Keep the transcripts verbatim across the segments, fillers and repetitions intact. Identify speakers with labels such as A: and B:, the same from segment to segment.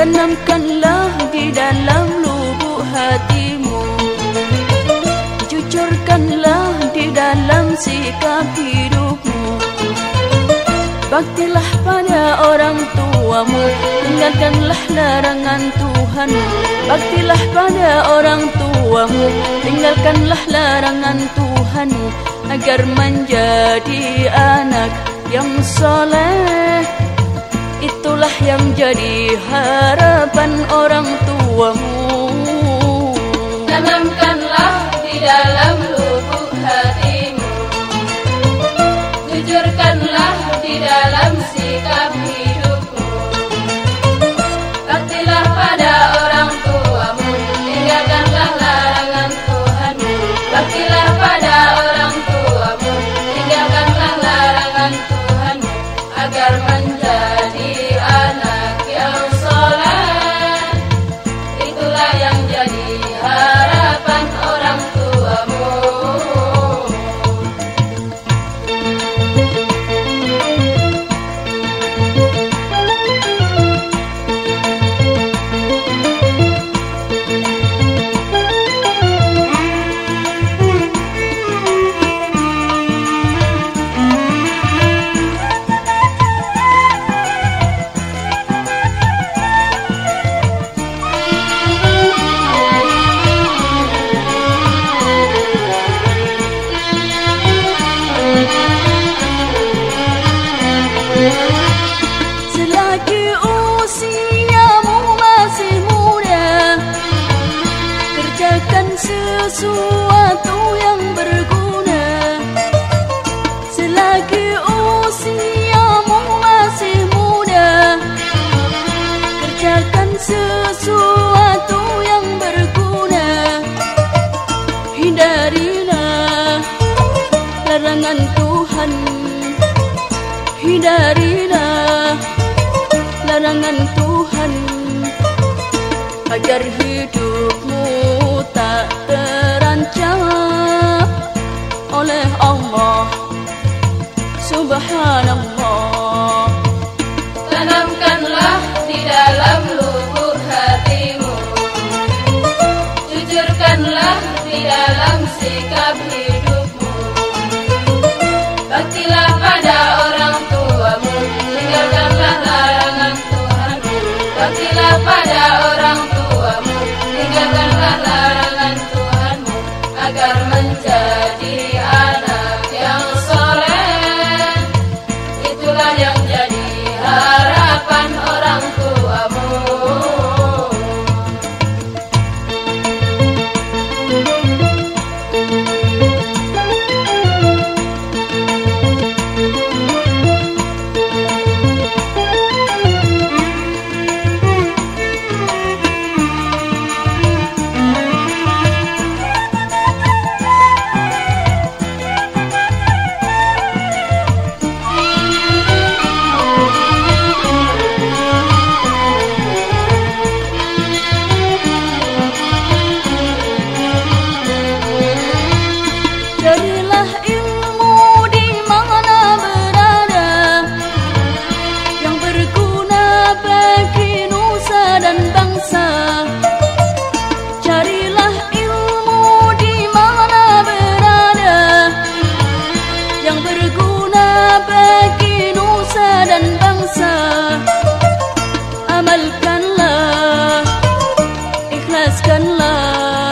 A: Tanamkanlah di dalam lubuk hatimu, jujurkanlah di dalam sikap hidupmu. Baktilah pada orang tuamu, tinggalkanlah larangan Tuhan. Baktilah pada orang tuamu, tinggalkanlah larangan Tuhan, agar menjadi anak yang soleh. Itulah yang jadi harapan orang tuamu.
B: Tanamkanlah di dalam lubuk hatimu, jujurkanlah di dalam sikap hidupmu. Baktilah pada orang tuamu, tinggalkanlah larangan Tuhanmu. Baktilah pada orang tuamu, tinggalkanlah larangan Tuhanmu, agar menjadi anak yang soleh. Itulah yang jadi harapan orang tuamu.
A: Selagi usiamu masih muda, kerjakan sesuatu yang berguna. Selagi usiamu masih muda, kerjakan sesuatu yang berguna. Hindarilah larangan Tuhan, hindarilah larangan Tuhan, agar hidupmu tak terancam oleh Allah Subhanallah.
B: Tanamkanlah di dalam lubuk hatimu, jujurkanlah di dalam sikap hidupmu. Baktilah pada orang tuamu, tinggalkanlah larangan Tuhanmu. Baktilah pada orang tuamu, tinggalkanlah larangan Tuhanmu, agar menjadi anak yang soleh. Itulah yang jadi harapan orang tuamu.
A: Carilah ilmu di mana berada, yang berguna bagi nusa dan bangsa. Carilah ilmu di mana berada, yang berguna bagi nusa dan bangsa. Amalkanlah, ikhlaskanlah,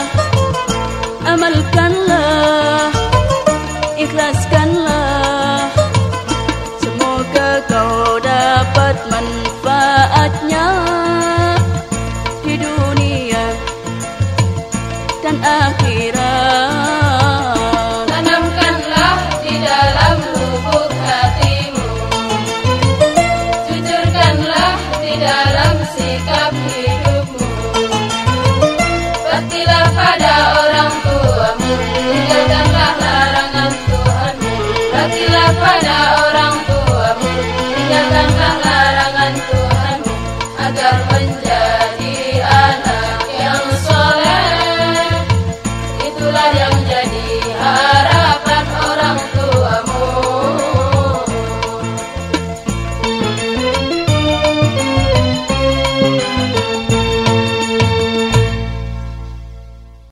A: amalkanlah, ikhlaskanlah. Semoga kau dapat manfaatnya di dunia dan akhirat.
B: Tanamkanlah di dalam lubuk hatimu, jujurkanlah di dalam sikap hidupmu. Baktilah pada orang tuamu, tinggalkanlah larangan Tuhanmu. Baktilah pada